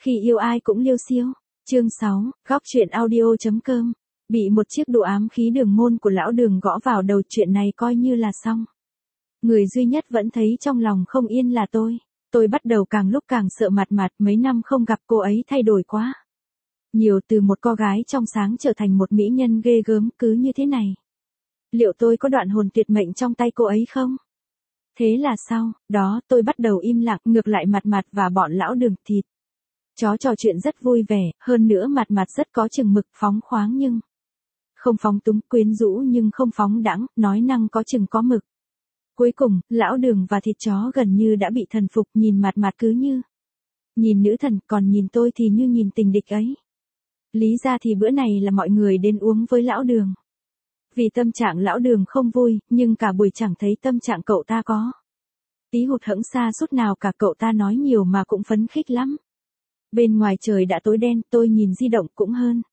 Khi yêu ai cũng liêu xiêu. Chương 6, góc truyện audio.com. Bị một chiếc đũa ám khí đường môn của lão Đường gõ vào đầu, chuyện này coi như là xong. Người duy nhất vẫn thấy trong lòng không yên là tôi. Tôi bắt đầu càng lúc càng sợ Mạt Mạt, mấy năm không gặp cô ấy thay đổi quá. Nhiều, từ một cô gái trong sáng trở thành một mỹ nhân ghê gớm cứ như thế này. Liệu tôi có đoạn hồn tuyệt mệnh trong tay cô ấy không? Thế là sau đó tôi bắt đầu im lặng, ngược lại Mạt Mạt và bọn lão Đường thịt chó trò chuyện rất vui vẻ, hơn nữa Mạt Mạt rất có chừng mực, phóng khoáng nhưng không phóng túng, quyến rũ nhưng không phóng đãng, nói năng có chừng có mực. Cuối cùng, lão Đường và thịt chó gần như đã bị thần phục, nhìn Mạt Mạt cứ như nhìn nữ thần, còn nhìn tôi thì như nhìn tình địch ấy. Lý ra thì bữa này là mọi người đến uống với lão Đường. Vì tâm trạng lão Đường không vui, nhưng cả buổi chẳng thấy tâm trạng cậu ta có tí hụt hẫng xa sút nào cả, cậu ta nói nhiều mà cũng phấn khích lắm. Bên ngoài trời đã tối đen, tôi nhìn di động cũng hơn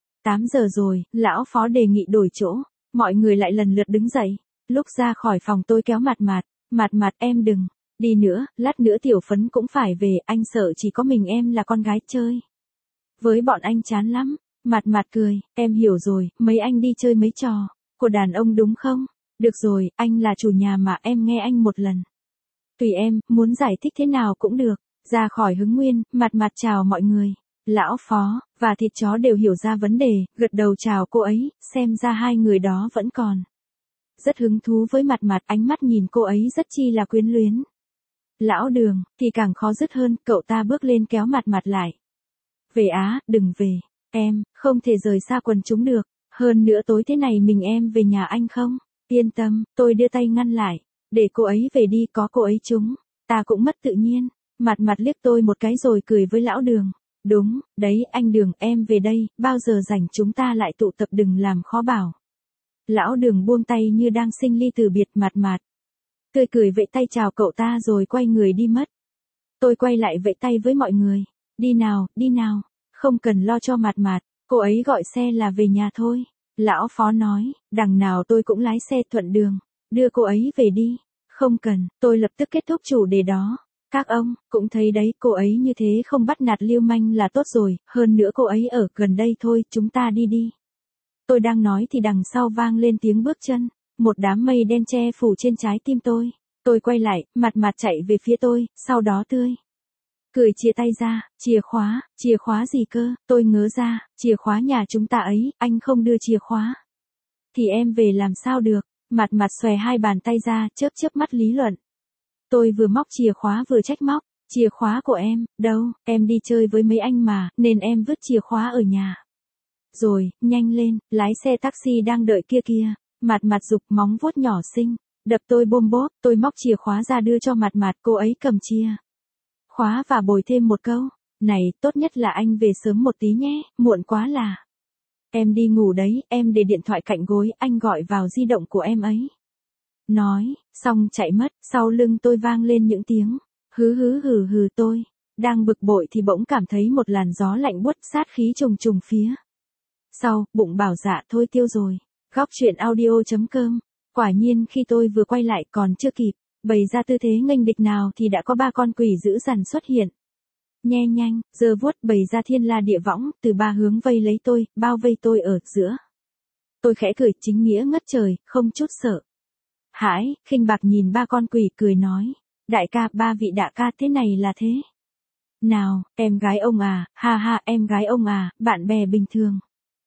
8 giờ rồi, lão phó đề nghị đổi chỗ, mọi người lại lần lượt đứng dậy. Lúc ra khỏi phòng tôi kéo Mạt Mạt, Mạt Mạt em đừng đi nữa, lát nữa Tiểu Phấn cũng phải về, anh sợ chỉ có mình em là con gái chơi với bọn anh chán lắm. Mạt Mạt cười, em hiểu rồi, mấy anh đi chơi mấy trò của đàn ông đúng không? Được rồi, anh là chủ nhà mà, em nghe anh một lần. Tùy em, muốn giải thích thế nào cũng được. Ra khỏi Hứng Nguyên, Mạt Mạt chào mọi người. Lão phó và thịt chó đều hiểu ra vấn đề, gật đầu chào cô ấy, xem ra hai người đó vẫn còn rất hứng thú với Mạt Mạt, ánh mắt nhìn cô ấy rất chi là quyến luyến. Lão Đường thì càng khó dứt hơn, cậu ta bước lên kéo Mạt Mạt lại. Về á, đừng về, em không thể rời xa quần chúng được, hơn nữa tối thế này mình em về nhà anh không? Yên tâm, tôi đưa tay ngăn lại, để cô ấy về đi, có cô ấy chúng ta cũng mất tự nhiên. Mạt Mạt liếc tôi một cái rồi cười với lão Đường. Đúng, đấy anh Đường, em về đây, bao giờ rảnh chúng ta lại tụ tập, đừng làm khó bảo. Lão Đường buông tay như đang sinh ly từ biệt. Mạt Mạt tươi cười vẫy tay chào cậu ta rồi quay người đi mất. Tôi quay lại vẫy tay với mọi người. Đi nào, không cần lo cho Mạt Mạt, cô ấy gọi xe là về nhà thôi. Lão phó nói, đằng nào tôi cũng lái xe thuận đường, đưa cô ấy về đi. Không cần, tôi lập tức kết thúc chủ đề đó. Các ông cũng thấy đấy, cô ấy như thế không bắt nạt lưu manh là tốt rồi, hơn nữa cô ấy ở gần đây thôi, chúng ta đi. Tôi đang nói thì đằng sau vang lên tiếng bước chân, một đám mây đen che phủ trên trái tim tôi. Tôi quay lại, Mạt Mạt chạy về phía tôi, sau đó tươi cười chia tay ra. Chìa khóa gì cơ? Tôi ngớ ra, chìa khóa nhà chúng ta ấy, anh không đưa chìa khóa thì em về làm sao được? Mạt Mạt xòe hai bàn tay ra, chớp mắt lý luận. Tôi vừa móc chìa khóa vừa trách móc, chìa khóa của em, đâu, em đi chơi với mấy anh mà, nên em vứt chìa khóa ở nhà. Rồi, nhanh lên, lái xe taxi đang đợi kia kìa. Mạt Mạt giục, móng vuốt nhỏ xinh đập tôi bôm bốp. Tôi móc chìa khóa ra đưa cho Mạt Mạt, cô ấy cầm chìa khóa và bồi thêm một câu. Này, tốt nhất là anh về sớm một tí nhé, muộn quá là em đi ngủ đấy, em để điện thoại cạnh gối, anh gọi vào di động của em ấy. Nói xong chạy mất, sau lưng tôi vang lên những tiếng hứ hừ. Tôi đang bực bội thì bỗng cảm thấy một làn gió lạnh buốt sát khí trùng phía sau, bụng bảo dạ thôi tiêu rồi. Góc truyện audio.com. Quả nhiên khi tôi vừa quay lại còn chưa kịp bày ra tư thế nghênh địch nào thì đã có 3 con quỷ dữ dằn xuất hiện. Nhe nhanh, giơ vuốt bày ra thiên la địa võng, từ 3 hướng vây lấy tôi, bao vây tôi ở giữa. Tôi khẽ cười, chính nghĩa ngất trời, không chút sợ hãi, khinh bạc nhìn 3 con quỷ cười nói. Đại ca, 3 vị đại ca, thế này là thế nào? Em gái ông à? Ha, em gái ông à, bạn bè bình thường.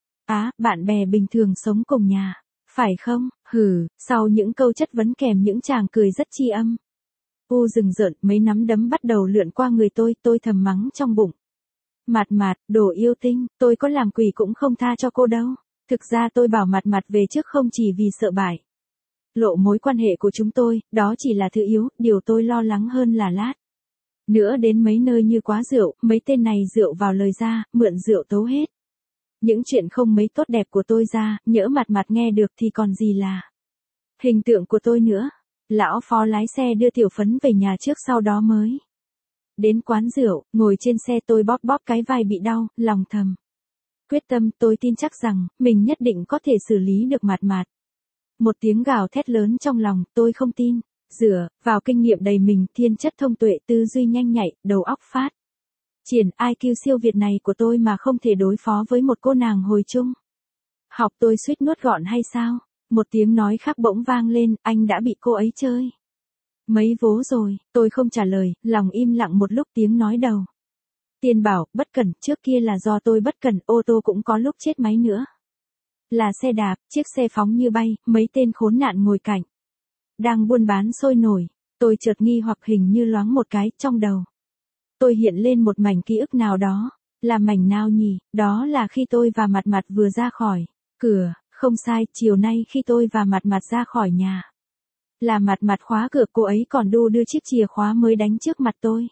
Bạn bè bình thường sống cùng nhà, phải không? Hừ. Sau những câu chất vấn kèm những tràng cười rất chi âm rừng rợn, mấy nắm đấm bắt đầu lượn qua người tôi thầm mắng trong bụng. Mạt Mạt, đồ yêu tinh, tôi có làm quỷ cũng không tha cho cô đâu. Thực ra tôi bảo Mạt Mạt về trước không chỉ vì sợ bại lộ mối quan hệ của chúng tôi, đó chỉ là thứ yếu, điều tôi lo lắng hơn là lát nữa đến mấy nơi như quán rượu, mấy tên này rượu vào lời ra, mượn rượu tấu hết những chuyện không mấy tốt đẹp của tôi ra, nhỡ Mạt Mạt nghe được thì còn gì là hình tượng của tôi nữa. Lão phó lái xe đưa Tiểu Phấn về nhà trước, sau đó mới đến quán rượu. Ngồi trên xe tôi bóp cái vai bị đau, lòng thầm quyết tâm, tôi tin chắc rằng mình nhất định có thể xử lý được Mạt Mạt. Một tiếng gào thét lớn trong lòng, tôi không tin. Dựa vào kinh nghiệm đầy mình, thiên chất thông tuệ, tư duy nhanh nhạy, đầu óc phát triển IQ siêu việt này của tôi mà không thể đối phó với một cô nàng hồi chung. Học tôi suýt nuốt gọn hay sao? Một tiếng nói khác bỗng vang lên, anh đã bị cô ấy chơi. Mấy vố rồi, tôi không trả lời, lòng im lặng một lúc tiếng nói đầu. Tiên bảo, bất cẩn, trước kia là do tôi bất cẩn, ô tô cũng có lúc chết máy nữa. Là xe đạp, chiếc xe phóng như bay, mấy tên khốn nạn ngồi cạnh. Đang buôn bán sôi nổi, tôi chợt nghi hoặc hình như loáng một cái trong đầu. Tôi hiện lên một mảnh ký ức nào đó, là mảnh nào nhỉ, đó là khi tôi và Mặt Mặt vừa ra khỏi cửa, không sai, chiều nay khi tôi và Mặt Mặt ra khỏi nhà. Là Mặt Mặt khóa cửa, cô ấy còn đu đưa chiếc chìa khóa mới đánh trước mặt tôi.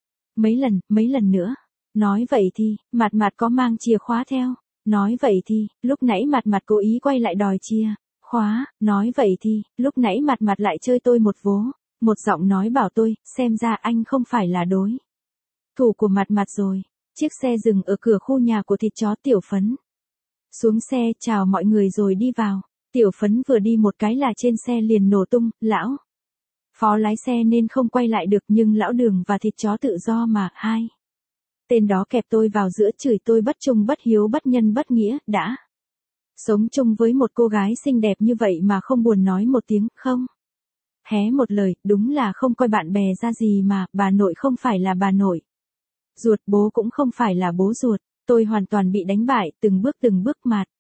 Mấy lần nữa. Nói vậy thì, Mặt Mặt có mang chìa khóa theo. Nói vậy thì, lúc nãy Mặt Mặt cố ý quay lại đòi chìa khóa. Nói vậy thì, lúc nãy Mặt Mặt lại chơi tôi một vố. Một giọng nói bảo tôi, xem ra anh không phải là đối thủ của Mặt Mặt rồi. Chiếc xe dừng ở cửa khu nhà của thịt chó Tiểu Phấn. Xuống xe chào mọi người rồi đi vào. Tiểu Phấn vừa đi một cái là trên xe liền nổ tung, lão Phó lái xe nên không quay lại được, nhưng lão Đường và thịt chó tự do mà, hai tên đó kẹp tôi vào giữa, chửi tôi bất trung bất hiếu bất nhân bất nghĩa, đã sống chung với một cô gái xinh đẹp như vậy mà không buồn nói một tiếng, không hé một lời, đúng là không coi bạn bè ra gì mà, bà nội không phải là bà nội ruột, bố cũng không phải là bố ruột, tôi hoàn toàn bị đánh bại, từng bước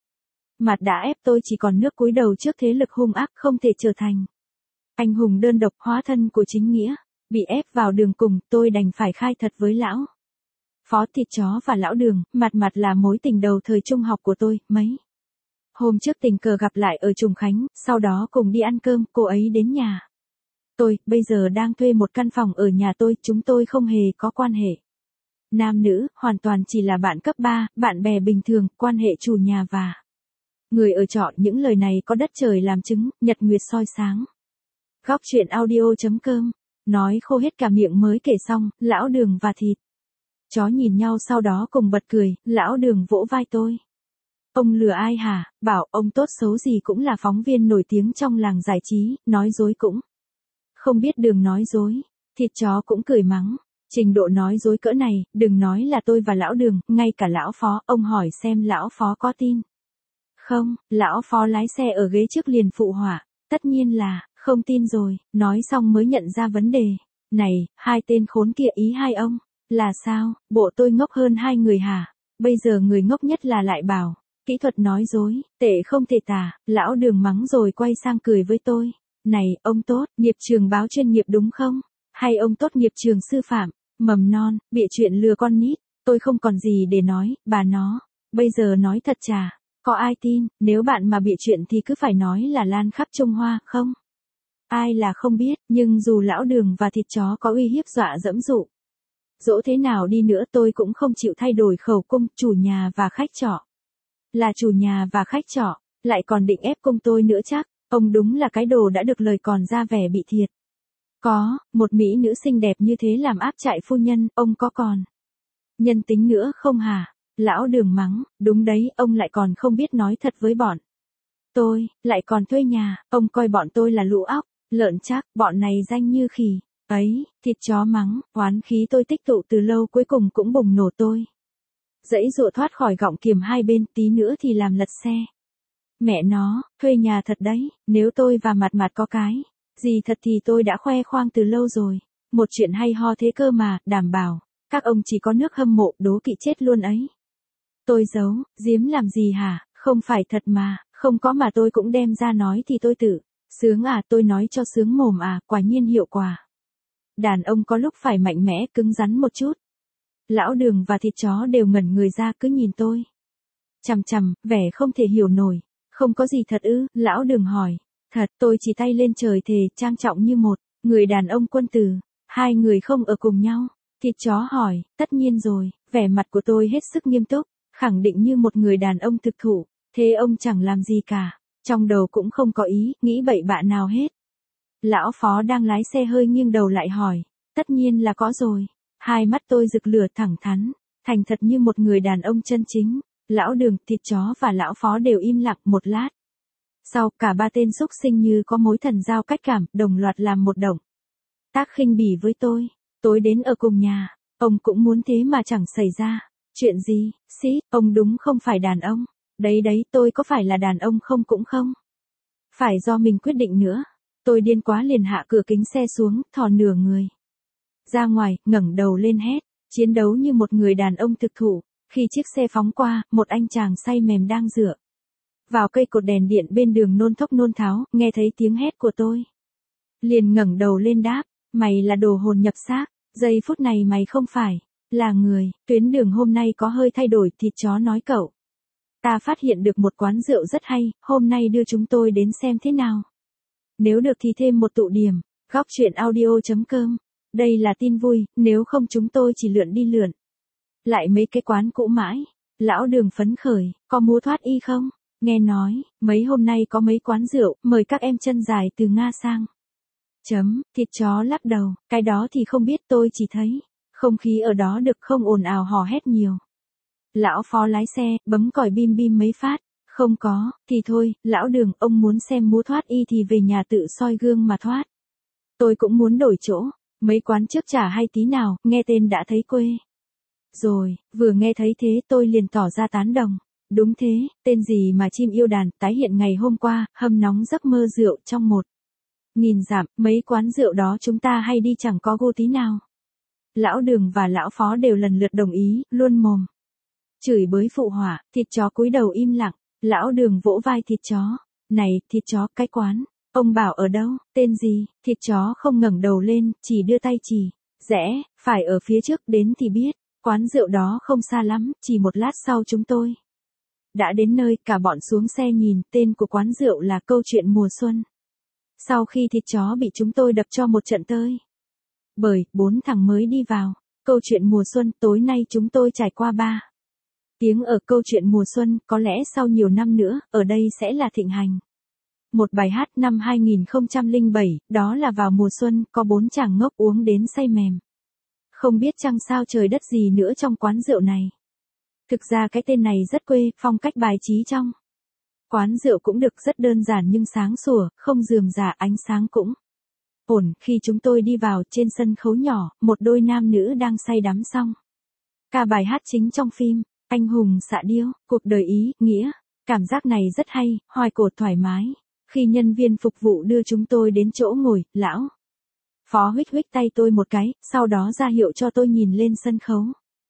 Mặt đã ép tôi chỉ còn nước cúi đầu trước thế lực hung ác, không thể trở thành anh hùng đơn độc hóa thân của chính nghĩa. Bị ép vào đường cùng, tôi đành phải khai thật với lão Phó, thịt chó và lão Đường. Mặt Mặt là mối tình đầu thời trung học của tôi, mấy hôm trước tình cờ gặp lại ở Trùng Khánh, sau đó cùng đi ăn cơm, cô ấy đến nhà tôi, bây giờ đang thuê một căn phòng ở nhà tôi, chúng tôi không hề có quan hệ nam nữ, hoàn toàn chỉ là bạn cấp 3, bạn bè bình thường, quan hệ chủ nhà và người ở trọ. Những lời này có đất trời làm chứng, nhật nguyệt soi sáng. Góc truyện audio.com. Nói khô hết cả miệng mới kể xong, lão Đường và thịt chó nhìn nhau sau đó cùng bật cười, lão Đường vỗ vai tôi. Ông lừa ai hả, bảo ông tốt xấu gì cũng là phóng viên nổi tiếng trong làng giải trí, nói dối cũng không biết đường nói dối. Thịt chó cũng cười mắng, trình độ nói dối cỡ này, đừng nói là tôi và lão Đường, ngay cả lão Phó, ông hỏi xem lão Phó có tin không. Lão Phó lái xe ở ghế trước liền phụ họa, tất nhiên là không tin rồi. Nói xong mới nhận ra vấn đề. Này, hai tên khốn kia, ý hai ông là sao, bộ tôi ngốc hơn hai người hả? Bây giờ người ngốc nhất là lại bảo kỹ thuật nói dối tệ không thể tả. Lão Đường mắng rồi quay sang cười với tôi. Này, ông tốt nghiệp trường báo chuyên nghiệp đúng không? Hay ông tốt nghiệp trường sư phạm mầm non, bịa chuyện lừa con nít? Tôi không còn gì để nói, bà nó. Bây giờ nói thật chả có ai tin, nếu bạn mà bịa chuyện thì cứ phải nói là lan khắp Trung Hoa, không ai là không biết, nhưng dù lão Đường và thịt chó có uy hiếp dọa dẫm dụ dỗ thế nào đi nữa tôi cũng không chịu thay đổi khẩu cung. Chủ nhà và khách trọ là chủ nhà và khách trọ, lại còn định ép cung tôi nữa chắc. Ông đúng là cái đồ đã được lời còn ra vẻ bị thiệt. Có, một mỹ nữ xinh đẹp như thế làm áp trại phu nhân, ông có còn nhân tính nữa không hả? Lão Đường mắng, đúng đấy, ông lại còn không biết nói thật với bọn tôi, lại còn thuê nhà, ông coi bọn tôi là lũ óc lợn chắc, bọn này danh như khỉ. Ấy, thịt chó mắng, oán khí tôi tích tụ từ lâu cuối cùng cũng bùng nổ. Tôi giãy giụa thoát khỏi gọng kiềm hai bên, tí nữa thì làm lật xe. Mẹ nó, thuê nhà thật đấy, nếu tôi và Mặt Mặt có cái gì thật thì tôi đã khoe khoang từ lâu rồi. Một chuyện hay ho thế cơ mà, đảm bảo các ông chỉ có nước hâm mộ, đố kỵ chết luôn ấy. Tôi giấu, giếm làm gì hả? Không phải thật mà, không có mà tôi cũng đem ra nói thì tôi tự sướng à? Tôi nói cho sướng mồm à? Quả nhiên hiệu quả. Đàn ông có lúc phải mạnh mẽ, cứng rắn một chút. Lão Đường và thịt chó đều ngẩn người ra cứ nhìn tôi chằm chằm, vẻ không thể hiểu nổi. Không có gì thật ư? Lão Đường hỏi. Thật, tôi chỉ tay lên trời thề, trang trọng như một người đàn ông quân tử. Hai người không ở cùng nhau. Thịt chó hỏi, tất nhiên rồi. Vẻ mặt của tôi hết sức nghiêm túc, khẳng định như một người đàn ông thực thụ. Thế ông chẳng làm gì cả, trong đầu cũng không có ý nghĩ bậy bạ nào hết. Lão Phó đang lái xe hơi nghiêng đầu lại hỏi, tất nhiên là có rồi. Hai mắt tôi rực lửa, thẳng thắn, thành thật như một người đàn ông chân chính. Lão Đường, thịt chó và lão Phó đều im lặng một lát. Sau, cả ba tên xúc sinh như có mối thần giao cách cảm, đồng loạt làm một động tác khinh bỉ với tôi. Tối đến ở cùng nhà, Ông cũng muốn thế mà chẳng xảy ra. Chuyện gì, sĩ, ông đúng không phải đàn ông. Đấy đấy, tôi có phải là đàn ông không cũng không. Phải do mình quyết định nữa. Tôi điên quá liền hạ cửa kính xe xuống, thò nửa người ra ngoài, ngẩng đầu lên hét, chiến đấu như một người đàn ông thực thụ. Khi chiếc xe phóng qua, một anh chàng say mềm đang dựa vào cây cột đèn điện bên đường nôn thốc nôn tháo, nghe thấy tiếng hét của tôi. Liền ngẩng đầu lên đáp, mày là đồ hồn nhập xác, giây phút này mày không phải là người, tuyến đường hôm nay có hơi thay đổi, thịt chó nói cậu. Ta phát hiện được một quán rượu rất hay, hôm nay đưa chúng tôi đến xem thế nào. Nếu được thì thêm một tụ điểm, góc chuyện audio.com. Đây là tin vui, nếu không chúng tôi chỉ lượn đi lượn lại mấy cái quán cũ mãi. Lão Đường phấn khởi, có múa thoát y không? Nghe nói, mấy hôm nay có mấy quán rượu, mời các em chân dài từ Nga sang. Thịt chó lắc đầu, cái đó thì không biết, tôi chỉ thấy không khí ở đó được không ồn ào hò hét nhiều. Lão Phó lái xe, bấm còi bim bim mấy phát. Không có, thì thôi, Lão Đường, ông muốn xem múa thoát y thì về nhà tự soi gương mà thoát. Tôi cũng muốn đổi chỗ, mấy quán trước chả hay tí nào, nghe tên đã thấy quê. Rồi, vừa nghe thấy thế tôi liền tỏ ra tán đồng. Đúng thế, tên gì mà chim yêu đàn, tái hiện ngày hôm qua, hâm nóng giấc mơ rượu trong 1000 dặm, mấy quán rượu đó chúng ta hay đi chẳng có gu tí nào. Lão Đường và Lão Phó đều lần lượt đồng ý, luôn mồm chửi bới phụ họa, thịt chó cúi đầu im lặng. Lão Đường vỗ vai thịt chó. Này, thịt chó, cái quán ông bảo ở đâu, tên gì? Thịt chó không ngẩng đầu lên, chỉ đưa tay chỉ. Rẽ, phải ở phía trước, đến thì biết. Quán rượu đó không xa lắm, chỉ một lát sau chúng tôi đã đến nơi, cả bọn xuống xe nhìn, tên của quán rượu là Câu Chuyện Mùa Xuân. Sau khi thịt chó bị chúng tôi đập cho một trận tơi bởi 4 thằng mới đi vào. Câu Chuyện Mùa Xuân, tối nay chúng tôi trải qua 3 tiếng ở Câu Chuyện Mùa Xuân, có lẽ sau nhiều năm nữa, ở đây sẽ là thịnh hành. Một bài hát năm 2007, đó là vào mùa xuân, có 4 chàng ngốc uống đến say mềm. Không biết chăng sao trời đất gì nữa trong quán rượu này. Thực ra cái tên này rất quê, phong cách bài trí trong quán rượu cũng được rất đơn giản nhưng sáng sủa, không rườm rà, ánh sáng cũng ổn. Khi chúng tôi đi vào, trên sân khấu nhỏ, một đôi nam nữ đang say đắm xong ca bài hát chính trong phim Anh hùng xạ điêu, cuộc đời ý nghĩa. Cảm giác này rất hay, hoài cổ thoải mái. Khi nhân viên phục vụ đưa chúng tôi đến chỗ ngồi, Lão Phó huých huých tay tôi một cái, sau đó ra hiệu cho tôi nhìn lên sân khấu.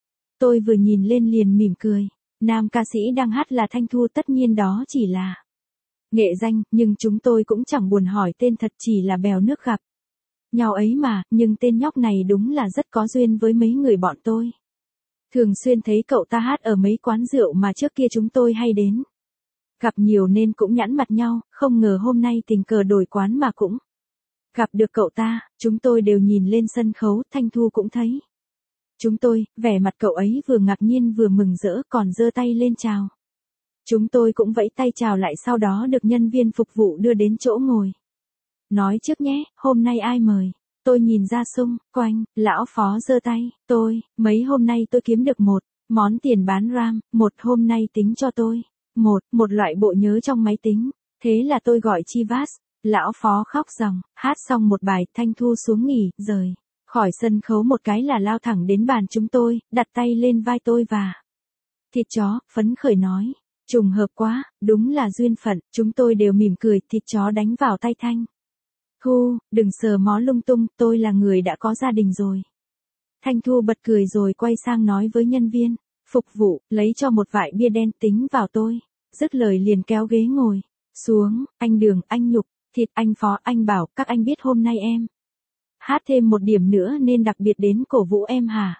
Tôi vừa nhìn lên liền mỉm cười. Nam ca sĩ đang hát là Thanh Thu, tất nhiên đó chỉ là nghệ danh, nhưng chúng tôi cũng chẳng buồn hỏi tên thật, chỉ là bèo nước gặp nhau ấy mà, nhưng tên nhóc này đúng là rất có duyên với mấy người bọn tôi. Thường xuyên thấy cậu ta hát ở mấy quán rượu mà trước kia chúng tôi hay đến gặp nhiều nên cũng nhãn mặt nhau, không ngờ hôm nay tình cờ đổi quán mà cũng gặp được cậu ta. Chúng tôi đều nhìn lên sân khấu, Thanh Thu cũng thấy chúng tôi, vẻ mặt cậu ấy vừa ngạc nhiên vừa mừng rỡ, còn giơ tay lên chào. Chúng tôi cũng vẫy tay chào lại, sau đó được nhân viên phục vụ đưa đến chỗ ngồi. Nói trước nhé, hôm nay ai mời? Tôi nhìn ra xung quanh, Lão Phó giơ tay, mấy hôm nay tôi kiếm được một món tiền bán RAM, hôm nay tính cho tôi một loại bộ nhớ trong máy tính. Thế là tôi gọi Chivas. Lão Phó khóc ròng, hát xong một bài, Thanh Thu xuống nghỉ, rời khỏi sân khấu một cái là lao thẳng đến bàn chúng tôi, đặt tay lên vai tôi và thịt chó, phấn khởi nói. Trùng hợp quá, đúng là duyên phận. Chúng tôi đều mỉm cười, thịt chó đánh vào tay Thanh Thu, đừng sờ mó lung tung, tôi là người đã có gia đình rồi. Thanh Thu bật cười rồi quay sang nói với nhân viên phục vụ, lấy cho một vại bia đen tính vào tôi. Dứt lời liền kéo ghế ngồi xuống. Anh Đường, anh Nhục, Thịt, anh Phó, anh Bảo, các anh biết hôm nay em hát thêm một điểm nữa nên đặc biệt đến cổ vũ em hả?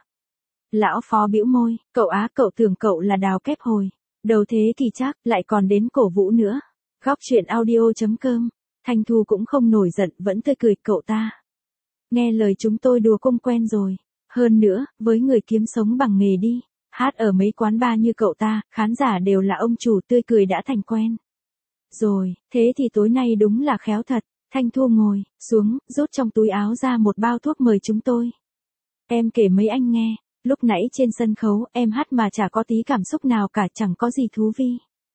Lão Phó bĩu môi, cậu tưởng cậu là đào kép hồi đầu thế kỷ chắc, lại còn đến cổ vũ nữa. Góc chuyện audio.com. Thanh Thu cũng không nổi giận, vẫn tươi cười, cậu ta nghe lời chúng tôi đùa cung quen rồi. Hơn nữa, với người kiếm sống bằng nghề đi hát ở mấy quán bar như cậu ta, khán giả đều là ông chủ, tươi cười đã thành quen rồi. Thế thì tối nay đúng là khéo thật. Thanh Thu ngồi xuống, rút trong túi áo ra một bao thuốc mời chúng tôi. Em kể mấy anh nghe, lúc nãy trên sân khấu, em hát mà chả có tí cảm xúc nào cả, chẳng có gì thú vi.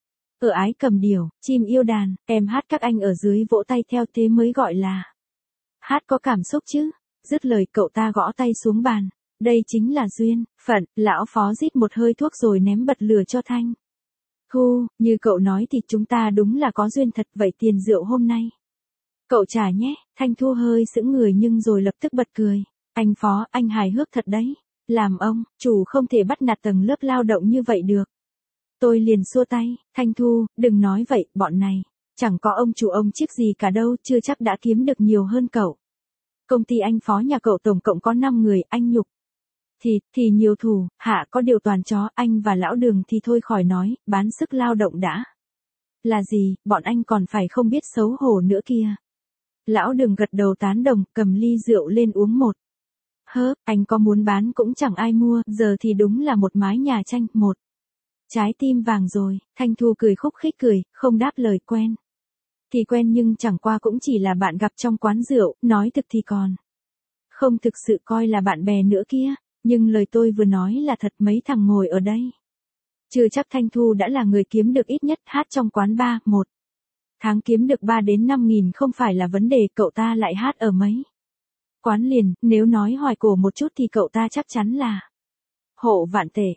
Ở Ái Cầm Điểu, Chim Yêu Đàn, em hát các anh ở dưới vỗ tay theo, thế mới gọi là hát có cảm xúc chứ. Dứt lời cậu ta gõ tay xuống bàn. Đây chính là duyên, phận, lão phó rít một hơi thuốc rồi ném bật lửa cho Thanh Thu, như cậu nói thì chúng ta đúng là có duyên thật, vậy tiền rượu hôm nay cậu trả nhé. Thanh Thu hơi sững người nhưng rồi lập tức bật cười. Anh Phó, anh hài hước thật đấy. Làm ông, chủ không thể bắt nạt tầng lớp lao động như vậy được. Tôi liền xua tay, Thanh Thu, đừng nói vậy, bọn này. Chẳng có ông chủ ông chiếc gì cả đâu, chưa chắc đã kiếm được nhiều hơn cậu. Công ty anh Phó nhà cậu tổng cộng có 5 người, anh nhục. Thì nhiều thủ, hạ có điều toàn chó, anh và lão Đường thì thôi khỏi nói, bán sức lao động đã. Là gì, bọn anh còn phải không biết xấu hổ nữa kia. Lão Đường gật đầu tán đồng, cầm ly rượu lên uống một. Anh có muốn bán cũng chẳng ai mua, giờ thì đúng là một mái nhà tranh, một trái tim vàng rồi. Thanh Thu cười khúc khích cười, không đáp lời. Quen thì quen nhưng chẳng qua cũng chỉ là bạn gặp trong quán rượu, nói thực thì còn không thực sự coi là bạn bè nữa kia. Nhưng lời tôi vừa nói là thật, mấy thằng ngồi ở đây chưa chắc Thanh Thu đã là người kiếm được ít nhất hát trong quán bar, một tháng kiếm được 3 đến 5 nghìn không phải là vấn đề. Cậu ta lại hát ở mấy quán liền, nếu nói hoài cổ một chút thì cậu ta chắc chắn là hộ vạn tệ.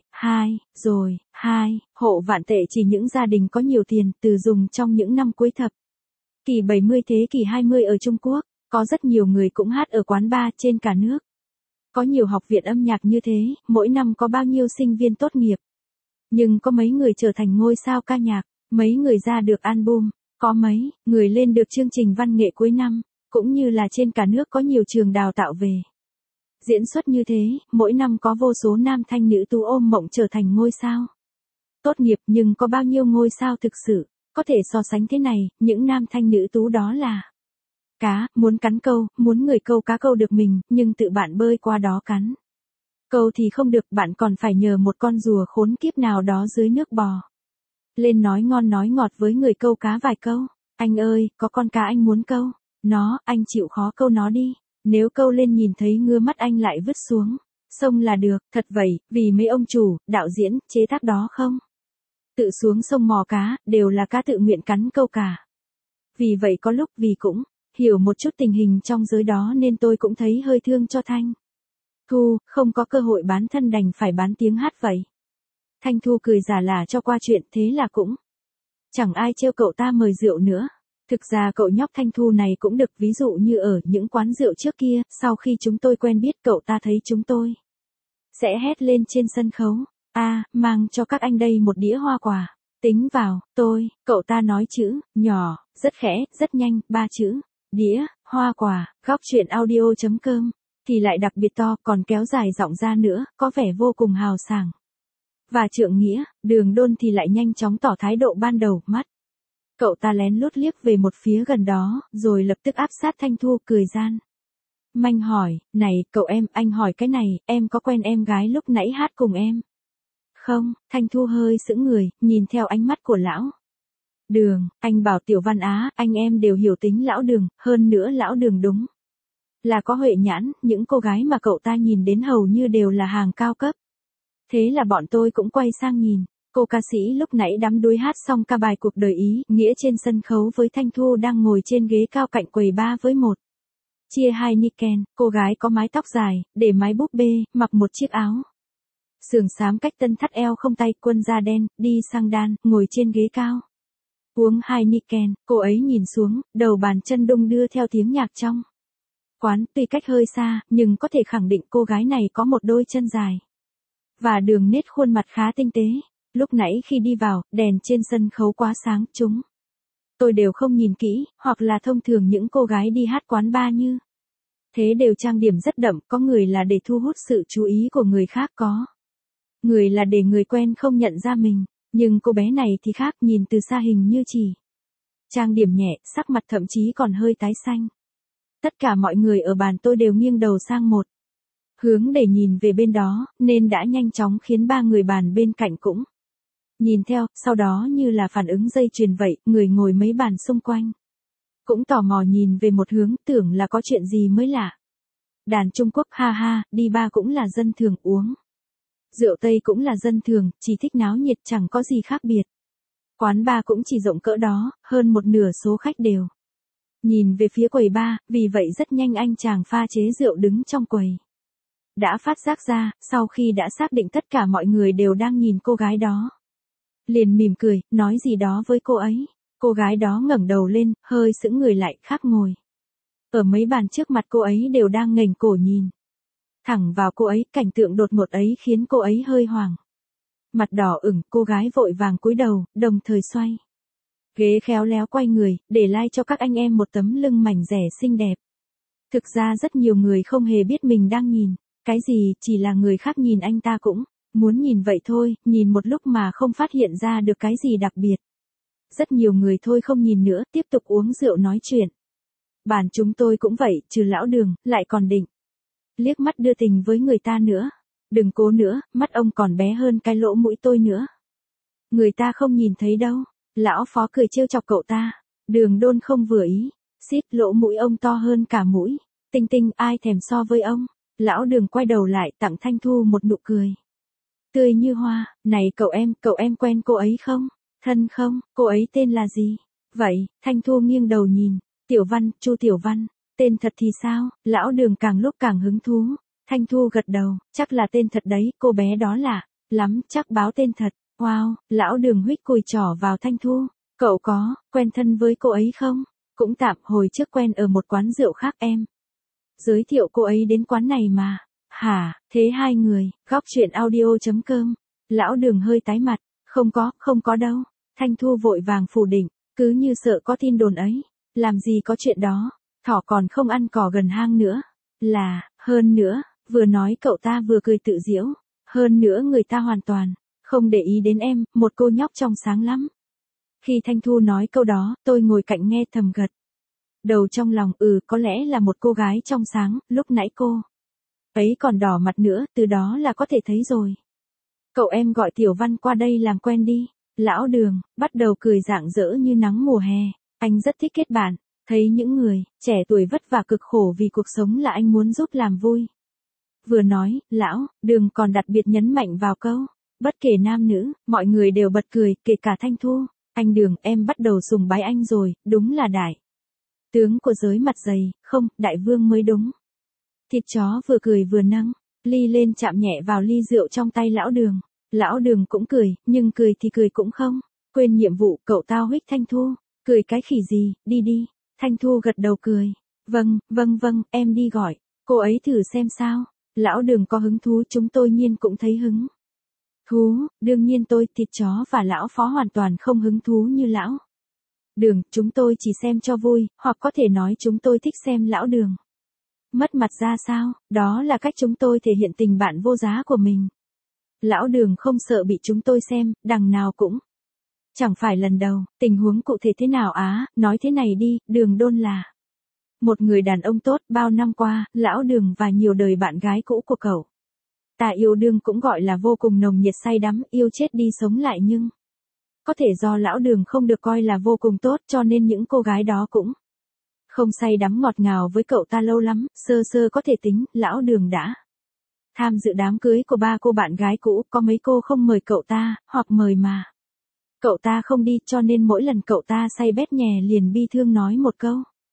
Hộ vạn tệ chỉ những gia đình có nhiều tiền, từ dùng trong những năm cuối thập kỷ 70 thế kỷ 20 ở Trung Quốc, có rất nhiều người cũng hát ở quán bar trên cả nước. Có nhiều học viện âm nhạc như thế, mỗi năm có bao nhiêu sinh viên tốt nghiệp. Nhưng có mấy người trở thành ngôi sao ca nhạc, mấy người ra được album, có mấy người lên được chương trình văn nghệ cuối năm, cũng như là trên cả nước có nhiều trường đào tạo về diễn xuất như thế, mỗi năm có vô số nam thanh nữ tú ôm mộng trở thành ngôi sao tốt nghiệp. Nhưng có bao nhiêu ngôi sao thực sự có thể so sánh thế này, những nam thanh nữ tú đó là cá, muốn cắn câu, muốn người câu cá câu được mình, nhưng tự bạn bơi qua đó cắn câu thì không được, bạn còn phải nhờ một con rùa khốn kiếp nào đó dưới nước bò lên nói ngon nói ngọt với người câu cá vài câu. Anh ơi, có con cá anh muốn câu nó, anh chịu khó câu nó đi. Nếu câu lên nhìn thấy ngứa mắt anh lại vứt xuống sông là được. Thật vậy, vì mấy ông chủ, đạo diễn, chế tác đó không tự xuống sông mò cá, đều là cá tự nguyện cắn câu cả. Vì vậy có lúc vì cũng hiểu một chút tình hình trong giới đó nên tôi cũng thấy hơi thương cho Thanh Thu, không có cơ hội bán thân đành phải bán tiếng hát vậy. Thanh Thu cười giả lả cho qua chuyện, thế là cũng chẳng ai trêu cậu ta mời rượu nữa. Thực ra cậu nhóc Thanh Thu này cũng được, ví dụ như ở những quán rượu trước kia, sau khi chúng tôi quen biết cậu ta thấy chúng tôi sẽ hét lên trên sân khấu, mang cho các anh đây một đĩa hoa quả. Tính vào, cậu ta nói chữ, nhỏ, rất khẽ, rất nhanh, 3 chữ, đĩa, hoa quả. Góc chuyện audio.com thì lại đặc biệt to, còn kéo dài giọng ra nữa, có vẻ vô cùng hào sảng và trượng nghĩa. Đường Đôn thì lại nhanh chóng tỏ thái độ ban đầu, mắt cậu ta lén lút liếc về một phía gần đó, rồi lập tức áp sát Thanh Thu, cười gian manh hỏi, này, cậu em, anh hỏi cái này, em có quen em gái lúc nãy hát cùng em không? Thanh Thu hơi sững người, nhìn theo ánh mắt của lão Đường. Anh bảo Tiểu Văn Á, anh em đều hiểu tính lão Đường, hơn nữa lão Đường đúng là có huệ nhãn, những cô gái mà cậu ta nhìn đến hầu như đều là hàng cao cấp. Thế là bọn tôi cũng quay sang nhìn cô ca sĩ lúc nãy đắm đuối hát xong ca bài cuộc đời ý nghĩa trên sân khấu với Thanh Thu đang ngồi trên ghế cao cạnh quầy bar với một chia hai Niken. Cô gái có mái tóc dài, để mái búp bê, mặc một chiếc áo sườn xám cách tân thắt eo không tay, quần da đen, đi sang đan, ngồi trên ghế cao uống hai Niken. Cô ấy nhìn xuống, đầu bàn chân đung đưa theo tiếng nhạc trong quán. Tuy cách hơi xa, nhưng có thể khẳng định cô gái này có một đôi chân dài và đường nét khuôn mặt khá tinh tế. Lúc nãy khi đi vào, đèn trên sân khấu quá sáng, tôi đều không nhìn kỹ, hoặc là thông thường những cô gái đi hát quán bar như thế đều trang điểm rất đậm, có người là để thu hút sự chú ý của người khác, có người là để người quen không nhận ra mình. Nhưng cô bé này thì khác, nhìn từ xa hình như chỉ trang điểm nhẹ, sắc mặt thậm chí còn hơi tái xanh. Tất cả mọi người ở bàn tôi đều nghiêng đầu sang một hướng để nhìn về bên đó, nên đã nhanh chóng khiến 3 người bàn bên cạnh cũng nhìn theo. Sau đó như là phản ứng dây chuyền vậy, người ngồi mấy bàn xung quanh cũng tò mò nhìn về một hướng, tưởng là có chuyện gì mới lạ. Đàn Trung Quốc, ha ha, đi bar cũng là dân thường, uống rượu Tây cũng là dân thường, chỉ thích náo nhiệt, chẳng có gì khác biệt. Quán bar cũng chỉ rộng cỡ đó, hơn một nửa số khách đều nhìn về phía quầy bar, vì vậy rất nhanh anh chàng pha chế rượu đứng trong quầy đã phát giác ra, sau khi đã xác định tất cả mọi người đều đang nhìn cô gái đó. Liền mỉm cười, nói gì đó với cô ấy. Cô gái đó ngẩng đầu lên, hơi sững người lại, khác ngồi. Ở mấy bàn trước mặt cô ấy đều đang nghềnh cổ nhìn thẳng vào cô ấy, cảnh tượng đột ngột ấy khiến cô ấy hơi hoảng. Mặt đỏ ửng, cô gái vội vàng cúi đầu, đồng thời xoay ghế khéo léo quay người, để lai cho các anh em một tấm lưng mảnh dẻ xinh đẹp. Thực ra rất nhiều người không hề biết mình đang nhìn cái gì, chỉ là người khác nhìn anh ta cũng muốn nhìn vậy thôi, nhìn một lúc mà không phát hiện ra được cái gì đặc biệt. Rất nhiều người thôi không nhìn nữa, tiếp tục uống rượu nói chuyện. Bản chúng tôi cũng vậy, trừ lão Đường, lại còn định liếc mắt đưa tình với người ta nữa. Đừng cố nữa, mắt ông còn bé hơn cái lỗ mũi tôi nữa. Người ta không nhìn thấy đâu. Lão Phó cười trêu chọc cậu ta. Đường Đôn không vừa ý. Xít, lỗ mũi ông to hơn cả mũi. Tinh Tinh, ai thèm so với ông. Lão Đường quay đầu lại tặng Thanh Thu một nụ cười tươi như hoa. Này cậu em quen cô ấy không? Thân không, cô ấy tên là gì? Vậy, Thanh Thu nghiêng đầu nhìn. Tiểu Văn, Chu Tiểu Văn. Tên thật thì sao? Lão Đường càng lúc càng hứng thú. Thanh Thu gật đầu, chắc là tên thật đấy, cô bé đó lạ lắm, chắc báo tên thật. Wow, lão Đường huých cùi trỏ vào Thanh Thu. Cậu có quen thân với cô ấy không? Cũng tạm, hồi trước quen ở một quán rượu khác em giới thiệu cô ấy đến quán này mà. Hả, thế hai người, góc chuyện audio.com. Lão Đường hơi tái mặt, không có đâu. Thanh Thu vội vàng phủ định, cứ như sợ có tin đồn ấy. Làm gì có chuyện đó, thỏ còn không ăn cỏ gần hang nữa. Hơn nữa, vừa nói cậu ta vừa cười tự giễu. Hơn nữa người ta hoàn toàn không để ý đến em, một cô nhóc trong sáng lắm. Khi Thanh Thu nói câu đó, tôi ngồi cạnh nghe thầm gật đầu trong lòng, có lẽ là một cô gái trong sáng, lúc nãy cô ấy còn đỏ mặt nữa, từ đó là có thể thấy rồi. Cậu em gọi Tiểu Văn qua đây làm quen đi. Lão Đường bắt đầu cười rạng rỡ như nắng mùa hè. Anh rất thích kết bạn, thấy những người trẻ tuổi vất vả cực khổ vì cuộc sống là anh muốn giúp làm vui. Vừa nói, Lão Đường còn đặc biệt nhấn mạnh vào câu, bất kể nam nữ, mọi người đều bật cười, kể cả Thanh Thu. Anh Đường, em bắt đầu sùng bái anh rồi, đúng là đại tướng của giới mặt dày, không, đại vương mới đúng. Thịt chó vừa cười vừa nâng ly lên chạm nhẹ vào ly rượu trong tay Lão Đường. Lão Đường cũng cười, nhưng cười thì cười cũng không quên nhiệm vụ, cậu tao huých Thanh Thu. Cười cái khỉ gì, đi đi. Thanh Thu gật đầu cười. Vâng, em đi gọi cô ấy thử xem sao. Lão Đường có hứng thú, chúng tôi nhiên cũng thấy hứng thú. Đương nhiên tôi, thịt chó và Lão Phó hoàn toàn không hứng thú như Lão Đường. Chúng tôi chỉ xem cho vui, hoặc có thể nói chúng tôi thích xem Lão Đường mất mặt ra sao. Đó là cách chúng tôi thể hiện tình bạn vô giá của mình. Lão Đường không sợ bị chúng tôi xem, đằng nào cũng chẳng phải lần đầu. Tình huống cụ thể thế nào á, nói thế này đi, Đường Đôn là một người đàn ông tốt. Bao năm qua, Lão Đường và nhiều đời bạn gái cũ của cậu ta yêu đương cũng gọi là vô cùng nồng nhiệt say đắm, yêu chết đi sống lại, nhưng có thể do Lão Đường không được coi là vô cùng tốt, cho nên những cô gái đó cũng không say đắm ngọt ngào với cậu ta lâu lắm. Sơ sơ có thể tính, Lão Đường đã tham dự đám cưới của ba cô bạn gái cũ, có mấy cô không mời cậu ta, hoặc mời mà cậu ta không đi, cho nên mỗi lần cậu ta say bét nhè liền bi thương nói một câu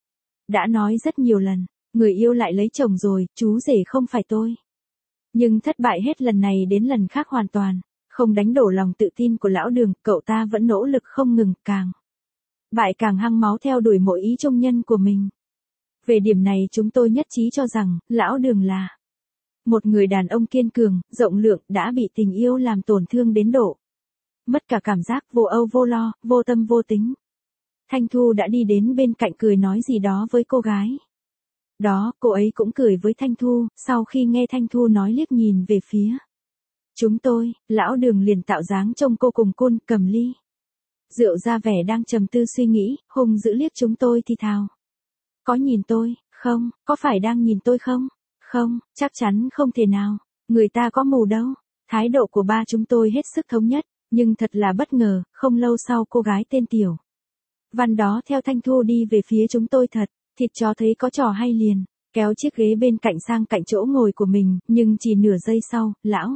đã nói rất nhiều lần, người yêu lại lấy chồng rồi, chú rể không phải tôi. Nhưng thất bại hết lần này đến lần khác, hoàn toàn không đánh đổ lòng tự tin của Lão Đường. Cậu ta vẫn nỗ lực không ngừng, càng bại càng hăng máu theo đuổi mỗi ý trung nhân của mình. Về điểm này chúng tôi nhất trí cho rằng, Lão Đường là một người đàn ông kiên cường, rộng lượng, đã bị tình yêu làm tổn thương đến độ mất cả cảm giác, vô âu vô lo, vô tâm vô tính. Thanh Thu đã đi đến bên cạnh cười nói gì đó với cô gái đó, cô ấy cũng cười với Thanh Thu. Sau khi nghe Thanh Thu nói, liếc nhìn về phía chúng tôi, Lão Đường liền tạo dáng trông cô cùng côn, cầm ly rượu ra vẻ đang trầm tư suy nghĩ, hung dữ liếc chúng tôi thì thào. Có nhìn tôi không? Có phải đang nhìn tôi không? Không, chắc chắn không thể nào. Người ta có mù đâu. Thái độ của ba chúng tôi hết sức thống nhất, nhưng thật là bất ngờ, không lâu sau cô gái tên Tiểu Văn đó theo Thanh Thu đi về phía chúng tôi thật. Thịt chó thấy có trò hay liền kéo chiếc ghế bên cạnh sang cạnh chỗ ngồi của mình, nhưng chỉ nửa giây sau, Lão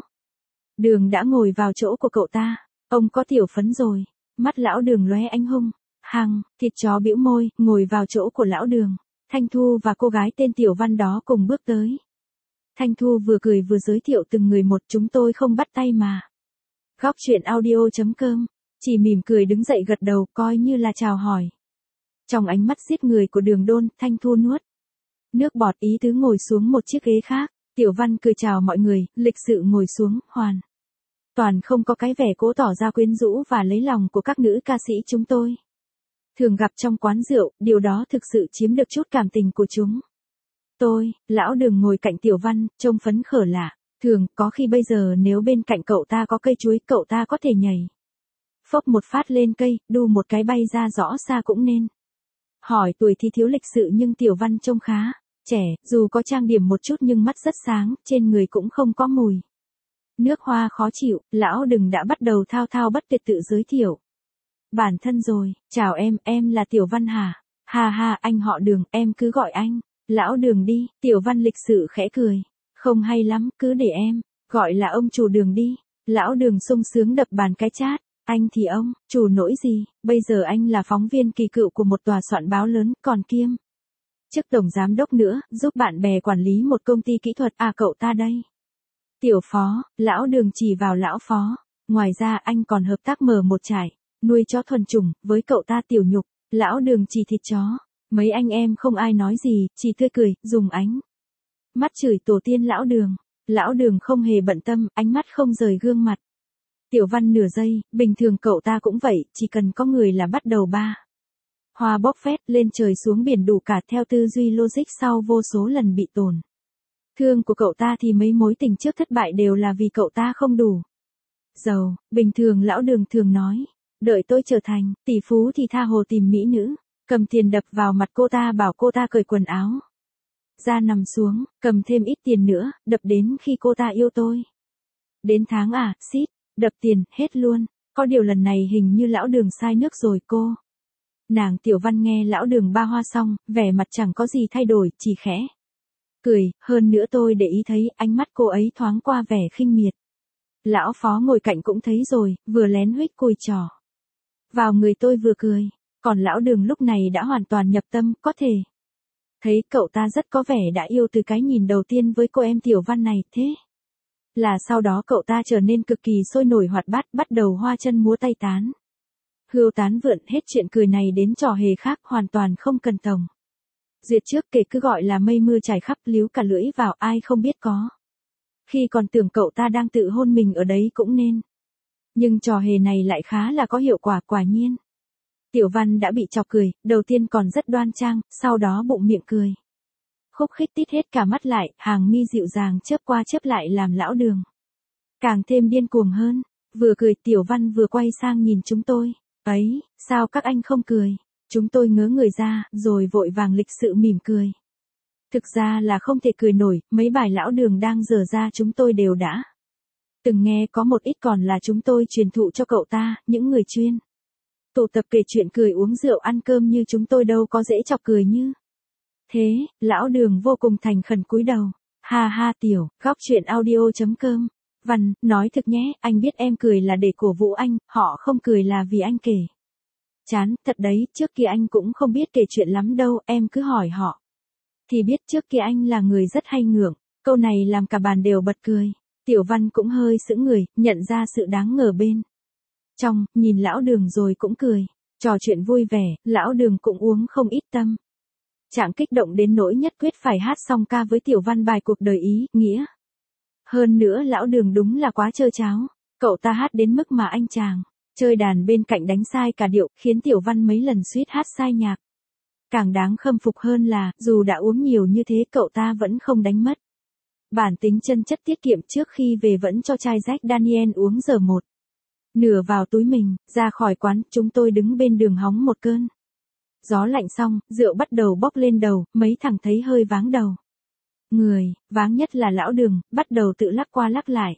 Đường đã ngồi vào chỗ của cậu ta. Ông có tiểu phấn rồi. Mắt Lão Đường lóe ánh hung hăng. Thịt chó bĩu môi, ngồi vào chỗ của Lão Đường. Thanh Thu và cô gái tên Tiểu Văn đó cùng bước tới. Thanh Thu vừa cười vừa giới thiệu từng người một, chúng tôi không bắt tay mà. Góc chuyện audio.com, chỉ mỉm cười đứng dậy gật đầu coi như là chào hỏi. Trong ánh mắt giết người của Đường Đôn, Thanh Thu nuốt nước bọt ý tứ ngồi xuống một chiếc ghế khác. Tiểu Văn cười chào mọi người, lịch sự ngồi xuống, hoàn toàn không có cái vẻ cố tỏ ra quyến rũ và lấy lòng của các nữ ca sĩ chúng tôi thường gặp trong quán rượu, điều đó thực sự chiếm được chút cảm tình của chúng. Lão Đường ngồi cạnh Tiểu Văn, trông phấn khởi lạ. Thường, có khi bây giờ nếu bên cạnh cậu ta có cây chuối, cậu ta có thể nhảy phốc một phát lên cây, đu một cái bay ra rõ xa cũng nên. Hỏi tuổi thì thiếu lịch sự nhưng Tiểu Văn trông khá trẻ, dù có trang điểm một chút nhưng mắt rất sáng, trên người cũng không có mùi nước hoa khó chịu. Lão Đường đã bắt đầu thao thao bất tuyệt tự giới thiệu bản thân rồi. Chào em là Tiểu Văn hả? Ha ha, anh họ Đường, em cứ gọi anh Lão Đường đi. Tiểu Văn lịch sự khẽ cười. Không hay lắm, cứ để em gọi là ông chủ Đường đi. Lão Đường sung sướng đập bàn cái chát. Anh thì ông, chủ nỗi gì, bây giờ anh là phóng viên kỳ cựu của một tòa soạn báo lớn, còn kiêm chức tổng giám đốc nữa, giúp bạn bè quản lý một công ty kỹ thuật. À, cậu ta đây. Tiểu Phó, Lão Đường chỉ vào Lão Phó. Ngoài ra anh còn hợp tác mở một trại nuôi chó thuần chủng với cậu ta. Tiểu Nhục. Lão Đường chỉ thịt chó. Mấy anh em không ai nói gì, chỉ tươi cười, dùng ánh mắt chửi tổ tiên Lão Đường. Lão Đường không hề bận tâm, ánh mắt không rời gương mặt Tiểu Văn nửa giây. Bình thường cậu ta cũng vậy, chỉ cần có người là bắt đầu ba hoa bốc phét, lên trời xuống biển đủ cả. Theo tư duy logic sau vô số lần bị tổn thương của cậu ta thì mấy mối tình trước thất bại đều là vì cậu ta không đủ giàu. Bình thường Lão Đường thường nói, đợi tôi trở thành tỷ phú thì tha hồ tìm mỹ nữ, cầm tiền đập vào mặt cô ta, bảo cô ta cởi quần áo ra nằm xuống, cầm thêm ít tiền nữa, đập đến khi cô ta yêu tôi. Đến tháng xít, đập tiền, hết luôn. Có điều lần này hình như Lão Đường sai nước rồi cô. Nàng Tiểu Văn nghe Lão Đường ba hoa xong, vẻ mặt chẳng có gì thay đổi, chỉ khẽ cười. Hơn nữa tôi để ý thấy ánh mắt cô ấy thoáng qua vẻ khinh miệt. Lão Phó ngồi cạnh cũng thấy rồi, vừa lén huých cùi trò vào người tôi vừa cười. Còn Lão Đường lúc này đã hoàn toàn nhập tâm, có thể thấy cậu ta rất có vẻ đã yêu từ cái nhìn đầu tiên với cô em Tiểu Văn này. Thế là sau đó cậu ta trở nên cực kỳ sôi nổi hoạt bát, bắt đầu hoa chân múa tay tán hươu tán vượn. Hết chuyện cười này đến trò hề khác, hoàn toàn không cần tổng duyệt trước, kể cứ gọi là mây mưa trải khắp, líu cả lưỡi vào, ai không biết có khi còn tưởng cậu ta đang tự hôn mình ở đấy cũng nên. Nhưng trò hề này lại khá là có hiệu quả, quả nhiên. Tiểu Văn đã bị chọc cười, đầu tiên còn rất đoan trang, sau đó bụng miệng cười khúc khích tít hết cả mắt lại, hàng mi dịu dàng chớp qua chớp lại làm Lão Đường càng thêm điên cuồng hơn. Vừa cười Tiểu Văn vừa quay sang nhìn chúng tôi. Ấy, sao các anh không cười? Chúng tôi ngớ người ra, rồi vội vàng lịch sự mỉm cười. Thực ra là không thể cười nổi, mấy bài Lão Đường đang dở ra chúng tôi đều đã từng nghe, có một ít còn là chúng tôi truyền thụ cho cậu ta. Những người chuyên tụ tập kể chuyện cười uống rượu ăn cơm như chúng tôi đâu có dễ chọc cười như thế. Lão Đường vô cùng thành khẩn cúi đầu. Ha ha Tiểu, góc chuyện audio.com. Văn, nói thực nhé, anh biết em cười là để cổ vũ anh, họ không cười là vì anh kể chán. Thật đấy, trước kia anh cũng không biết kể chuyện lắm đâu, em cứ hỏi họ thì biết. Trước kia anh là người rất hay ngượng. Câu này làm cả bàn đều bật cười. Tiểu Văn cũng hơi sững người, nhận ra sự đáng ngờ bên trong, nhìn Lão Đường rồi cũng cười. Trò chuyện vui vẻ, Lão Đường cũng uống không ít tâm trạng, kích động đến nỗi nhất quyết phải hát song ca với Tiểu Văn bài cuộc đời ý nghĩa. Hơn nữa Lão Đường đúng là quá trơ cháo. Cậu ta hát đến mức mà anh chàng chơi đàn bên cạnh đánh sai cả điệu, khiến Tiểu Văn mấy lần suýt hát sai nhạc. Càng đáng khâm phục hơn là, dù đã uống nhiều như thế cậu ta vẫn không đánh mất bản tính chân chất tiết kiệm. Trước khi về vẫn cho chai Jack Daniel uống giờ một nửa vào túi mình. Ra khỏi quán, chúng tôi đứng bên đường hóng một cơn gió lạnh xong, rượu bắt đầu bốc lên đầu, mấy thằng thấy hơi váng đầu người, váng nhất là Lão Đường, bắt đầu tự lắc qua lắc lại.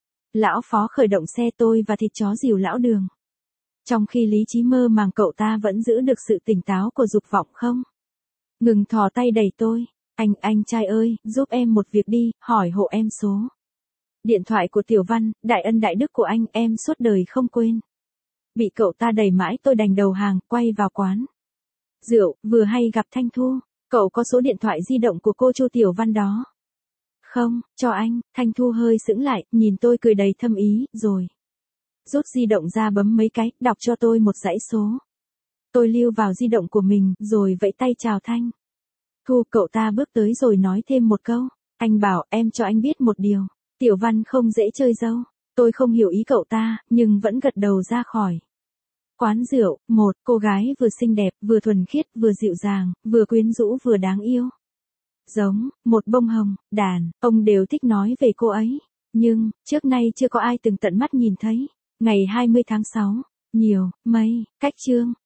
Lão Phó khởi động xe, tôi và thịt chó dìu Lão Đường. Trong khi lý trí mơ màng, cậu ta vẫn giữ được sự tỉnh táo của dục vọng không ngừng thò tay đẩy tôi. Anh trai ơi, giúp em một việc đi, hỏi hộ em số điện thoại của Tiểu Văn, đại ân đại đức của anh, em suốt đời không quên. Bị cậu ta đẩy mãi tôi đành đầu hàng, quay vào quán rượu. Vừa hay gặp Thanh Thu. Cậu có số điện thoại di động của cô Chu Tiểu Văn đó Không, cho anh. Thanh Thu hơi sững lại, nhìn tôi cười đầy thâm ý, rồi rút di động ra bấm mấy cái, đọc cho tôi một dãy số. Tôi lưu vào di động của mình, rồi vẫy tay chào Thanh Thu. Cậu ta bước tới rồi nói thêm một câu. Anh bảo em cho anh biết một điều. Tiểu Văn không dễ chơi đâu. Tôi không hiểu ý cậu ta, nhưng vẫn gật đầu ra khỏi quán rượu. Một cô gái vừa xinh đẹp, vừa thuần khiết, vừa dịu dàng, vừa quyến rũ vừa đáng yêu. Giống một bông hồng, đàn, ông đều thích nói về cô ấy. Nhưng, trước nay chưa có ai từng tận mắt nhìn thấy. Ngày 20 tháng 6, nhiều, mây, cách chương.